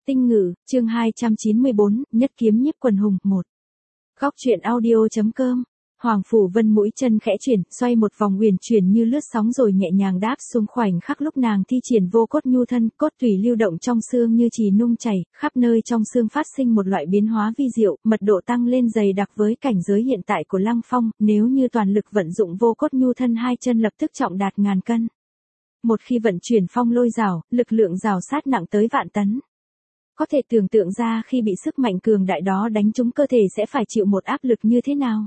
Tinh Ngữ, chương 294, Nhất kiếm nhiếp quần hùng 1. Góc truyện audio.com. Hoàng Phủ Vân mũi chân khẽ chuyển, xoay một vòng uyển chuyển như lướt sóng rồi nhẹ nhàng đáp xuống khoảnh khắc lúc nàng thi triển vô cốt nhu thân, cốt tủy lưu động trong xương như chì nung chảy, khắp nơi trong xương phát sinh một loại biến hóa vi diệu, mật độ tăng lên dày đặc với cảnh giới hiện tại của Lăng Phong, nếu như toàn lực vận dụng vô cốt nhu thân hai chân lập tức trọng đạt ngàn cân. Một khi vận chuyển phong lôi rào, lực lượng rào sát nặng tới vạn tấn. Có thể tưởng tượng ra khi bị sức mạnh cường đại đó đánh trúng cơ thể sẽ phải chịu một áp lực như thế nào.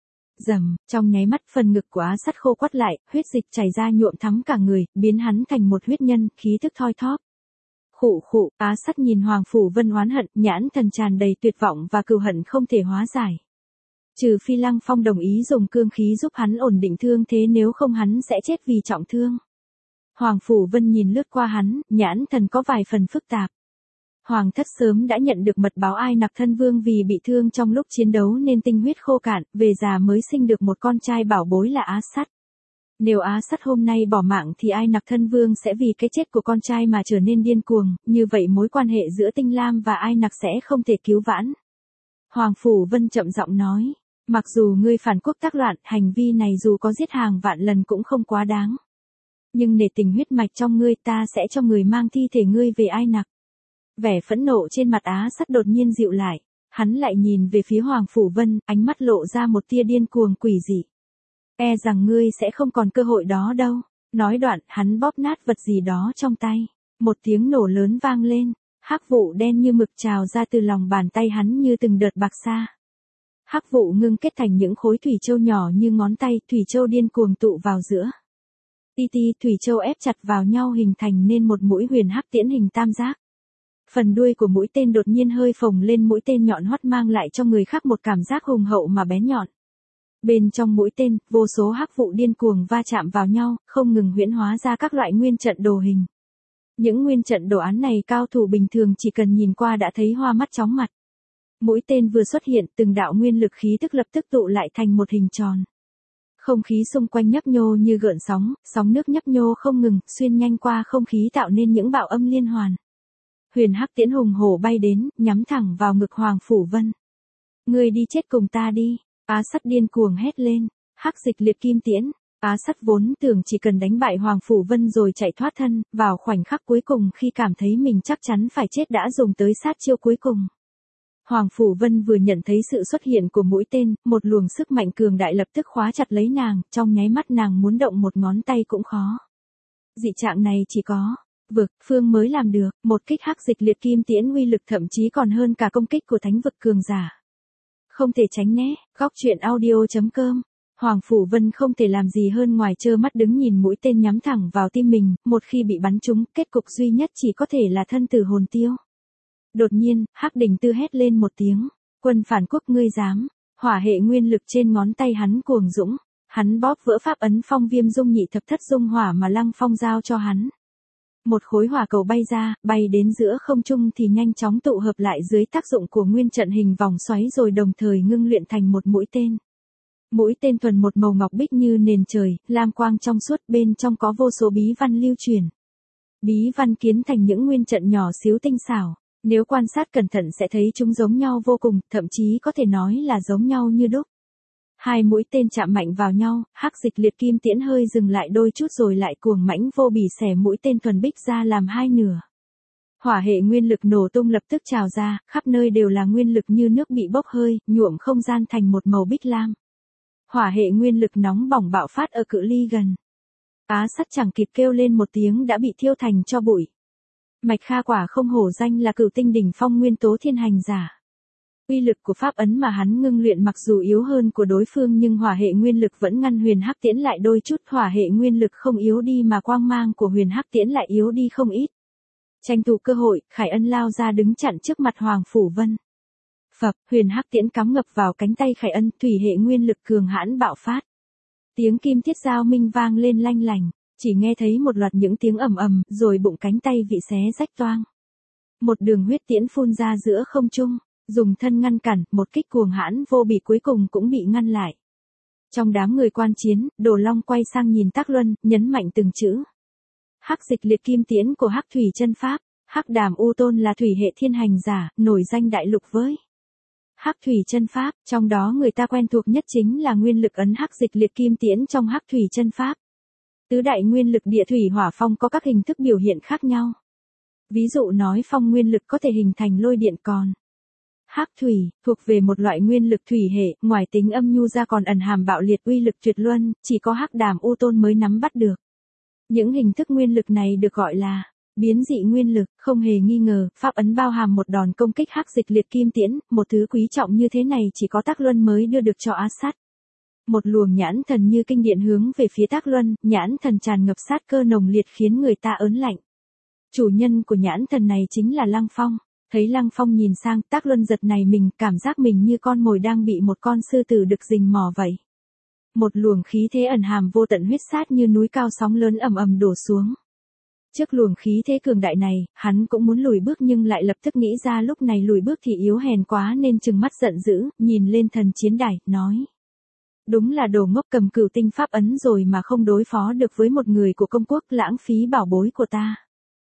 Rầm, trong nháy mắt phần ngực của Á Sắt khô quắt lại, huyết dịch chảy ra nhuộm thắm cả người, biến hắn thành một huyết nhân, khí tức thoi thóp. Khụ khụ, Á Sắt nhìn Hoàng Phủ Vân oán hận, nhãn thần tràn đầy tuyệt vọng và cừu hận không thể hóa giải. Trừ phi Lăng Phong đồng ý dùng cương khí giúp hắn ổn định thương thế, nếu không hắn sẽ chết vì trọng thương. Hoàng Phủ Vân nhìn lướt qua hắn, nhãn thần có vài phần phức tạp. Hoàng thất sớm đã nhận được mật báo Ai Nặc thân vương vì bị thương trong lúc chiến đấu nên tinh huyết khô cạn, về già mới sinh được một con trai bảo bối là Á Sắt. Nếu Á Sắt hôm nay bỏ mạng thì Ai Nặc thân vương sẽ vì cái chết của con trai mà trở nên điên cuồng, như vậy mối quan hệ giữa Tinh Lam và Ai Nặc sẽ không thể cứu vãn. Hoàng Phủ Vân chậm giọng nói, mặc dù ngươi phản quốc tác loạn, hành vi này dù có giết hàng vạn lần cũng không quá đáng. Nhưng nể tình huyết mạch trong ngươi, ta sẽ cho người mang thi thể ngươi về Ai Nặc. Vẻ phẫn nộ trên mặt Á Sắt đột nhiên dịu lại, hắn lại nhìn về phía Hoàng Phủ Vân, ánh mắt lộ ra một tia điên cuồng quỷ dị. E rằng ngươi sẽ không còn cơ hội đó đâu. Nói đoạn, hắn bóp nát vật gì đó trong tay. Một tiếng nổ lớn vang lên, hắc vụ đen như mực trào ra từ lòng bàn tay hắn như từng đợt bạc sa. Hắc vụ ngưng kết thành những khối thủy châu nhỏ như ngón tay, thủy châu điên cuồng tụ vào giữa. Ti ti, thủy châu ép chặt vào nhau hình thành nên một mũi huyền hắc tiễn hình tam giác. Phần đuôi của mũi tên đột nhiên hơi phồng lên, mũi tên nhọn hoắt mang lại cho người khác một cảm giác hùng hậu mà bén nhọn. Bên trong mũi tên, vô số hắc vụ điên cuồng va chạm vào nhau, không ngừng huyễn hóa ra các loại nguyên trận đồ hình. Những nguyên trận đồ án này cao thủ bình thường chỉ cần nhìn qua đã thấy hoa mắt chóng mặt. Mũi tên vừa xuất hiện, từng đạo nguyên lực khí tức lập tức tụ lại thành một hình tròn. Không khí xung quanh nhấp nhô như gợn sóng, sóng nước nhấp nhô không ngừng, xuyên nhanh qua không khí tạo nên những bạo âm liên hoàn. Huyền hắc tiễn hùng hổ bay đến, nhắm thẳng vào ngực Hoàng Phủ Vân. Ngươi đi chết cùng ta đi. Á Sắt điên cuồng hét lên. Hắc dịch liệt kim tiễn. Á Sắt vốn tưởng chỉ cần đánh bại Hoàng Phủ Vân rồi chạy thoát thân, vào khoảnh khắc cuối cùng khi cảm thấy mình chắc chắn phải chết đã dùng tới sát chiêu cuối cùng. Hoàng Phủ Vân vừa nhận thấy sự xuất hiện của mũi tên, một luồng sức mạnh cường đại lập tức khóa chặt lấy nàng, trong nháy mắt nàng muốn động một ngón tay cũng khó. Dị trạng này chỉ có vực phương mới làm được, một kích hắc dịch liệt kim tiễn uy lực thậm chí còn hơn cả công kích của thánh vực cường giả. Không thể tránh né. Góc truyện audio.com. Hoàng Phủ Vân không thể làm gì hơn ngoài trơ mắt đứng nhìn mũi tên nhắm thẳng vào tim mình, một khi bị bắn trúng, kết cục duy nhất chỉ có thể là thân tử hồn tiêu. Đột nhiên, Hắc Đình Tư hét lên một tiếng, quân phản quốc ngươi dám. Hỏa hệ nguyên lực trên ngón tay hắn cuồng dũng, hắn bóp vỡ pháp ấn Phong Viêm Dung Nhị Thập Thất Dung Hỏa mà Lăng Phong giao cho hắn. Một khối hỏa cầu bay ra, bay đến giữa không trung thì nhanh chóng tụ hợp lại dưới tác dụng của nguyên trận hình vòng xoáy rồi đồng thời ngưng luyện thành một mũi tên. Mũi tên thuần một màu ngọc bích như nền trời, lam quang trong suốt, bên trong có vô số bí văn lưu truyền. Bí văn kiến thành những nguyên trận nhỏ xíu tinh xảo, nếu quan sát cẩn thận sẽ thấy chúng giống nhau vô cùng, thậm chí có thể nói là giống nhau như đúc. Hai mũi tên chạm mạnh vào nhau, hắc dịch liệt kim tiễn hơi dừng lại đôi chút rồi lại cuồng mãnh vô bỉ xẻ mũi tên thuần bích ra làm hai nửa. Hỏa hệ nguyên lực nổ tung lập tức trào ra, khắp nơi đều là nguyên lực như nước bị bốc hơi, nhuộm không gian thành một màu bích lam. Hỏa hệ nguyên lực nóng bỏng bạo phát ở cự ly gần. Á Sắt chẳng kịp kêu lên một tiếng đã bị thiêu thành tro bụi. Mạch Kha quả không hổ danh là cửu tinh đỉnh phong nguyên tố thiên hành giả. Uy lực của pháp ấn mà hắn ngưng luyện mặc dù yếu hơn của đối phương nhưng hỏa hệ nguyên lực vẫn ngăn huyền hắc tiễn lại đôi chút, hỏa hệ nguyên lực không yếu đi mà quang mang của huyền hắc tiễn lại yếu đi không ít. Tranh thủ cơ hội, Khải Ân lao ra đứng chặn trước mặt Hoàng Phủ Vân. Phập, huyền hắc tiễn cắm ngập vào cánh tay Khải Ân, thủy hệ nguyên lực cường hãn bạo phát. Tiếng kim thiết giao minh vang lên lanh lành, chỉ nghe thấy một loạt những tiếng ầm ầm, rồi bụng cánh tay bị xé rách toang. Một đường huyết tiễn phun ra giữa không trung. Dùng thân ngăn cản, một kích cuồng hãn vô bỉ cuối cùng cũng bị ngăn lại. Trong đám người quan chiến, Đồ Long quay sang nhìn Tắc Luân, nhấn mạnh từng chữ. Hắc dịch liệt kim tiễn của Hắc Thủy chân pháp, Hắc Đàm U Tôn là thủy hệ thiên hành giả, nổi danh đại lục với Hắc thủy chân pháp, trong đó người ta quen thuộc nhất chính là nguyên lực ấn hắc dịch liệt kim tiễn trong Hắc thủy chân pháp. Tứ đại nguyên lực địa thủy hỏa phong có các hình thức biểu hiện khác nhau. Ví dụ nói phong nguyên lực có thể hình thành lôi điện, còn Hắc thủy thuộc về một loại nguyên lực thủy hệ, ngoài tính âm nhu ra còn ẩn hàm bạo liệt uy lực tuyệt luân, chỉ có Hắc Đàm U Tôn mới nắm bắt được. Những hình thức nguyên lực này được gọi là biến dị nguyên lực, không hề nghi ngờ, pháp ấn bao hàm một đòn công kích hắc dịch liệt kim tiễn, một thứ quý trọng như thế này chỉ có Tác Luân mới đưa được cho A Sát. Một luồng nhãn thần như kinh điện hướng về phía Tác Luân, nhãn thần tràn ngập sát cơ nồng liệt khiến người ta ớn lạnh. Chủ nhân của nhãn thần này chính là Lăng Phong. Thấy Lăng Phong nhìn sang, Tác Luân giật nảy mình, cảm giác mình như con mồi đang bị một con sư tử đực rình mò vậy. Một luồng khí thế ẩn hàm vô tận huyết sát như núi cao sóng lớn ầm ầm đổ xuống. Trước luồng khí thế cường đại này, hắn cũng muốn lùi bước nhưng lại lập tức nghĩ ra lúc này lùi bước thì yếu hèn quá nên trừng mắt giận dữ, nhìn lên thần chiến đài, nói. Đúng là đồ ngốc, cầm cửu tinh pháp ấn rồi mà không đối phó được với một người của công quốc, lãng phí bảo bối của ta.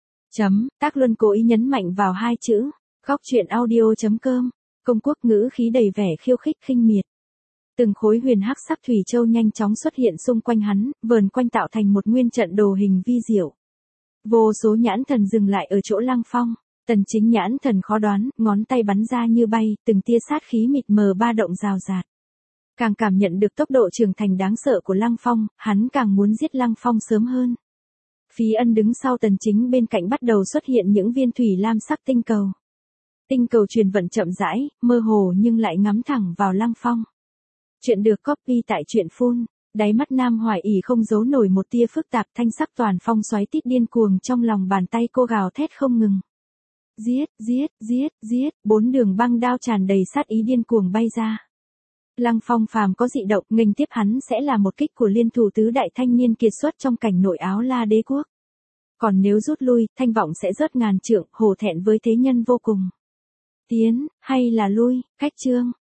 Tác Luân cố ý nhấn mạnh vào hai chữ. Góc truyện audio.com. Công quốc ngữ khí đầy vẻ khiêu khích khinh miệt. Từng khối huyền hắc sắc thủy châu nhanh chóng xuất hiện xung quanh hắn, vờn quanh tạo thành một nguyên trận đồ hình vi diệu. Vô số nhãn thần dừng lại ở chỗ Lăng Phong. Tần Chính nhãn thần khó đoán, ngón tay bắn ra như bay, từng tia sát khí mịt mờ ba động rào rạt. Càng cảm nhận được tốc độ trưởng thành đáng sợ của Lăng Phong, hắn càng muốn giết Lăng Phong sớm hơn. Phí Ân đứng sau Tần Chính bên cạnh bắt đầu xuất hiện những viên thủy lam sắc tinh cầu. Tinh cầu truyền vận chậm rãi, mơ hồ nhưng lại ngắm thẳng vào Lăng Phong. Chuyện được copy tại truyện Phun. Đáy mắt Nam Hoài ỉ không giấu nổi một tia phức tạp, thanh sắc toàn phong xoáy tít điên cuồng trong lòng bàn tay cô gào thét không ngừng. Giết, giết, giết, giết, bốn đường băng đao tràn đầy sát ý điên cuồng bay ra. Lăng Phong phàm có dị động, nghênh tiếp hắn sẽ là một kích của liên thủ tứ đại thanh niên kiệt xuất trong cảnh nội Áo La đế quốc. Còn nếu rút lui, thanh vọng sẽ rớt ngàn trượng, hổ thẹn với thế nhân vô cùng. Tiến, hay là lui, cách chương.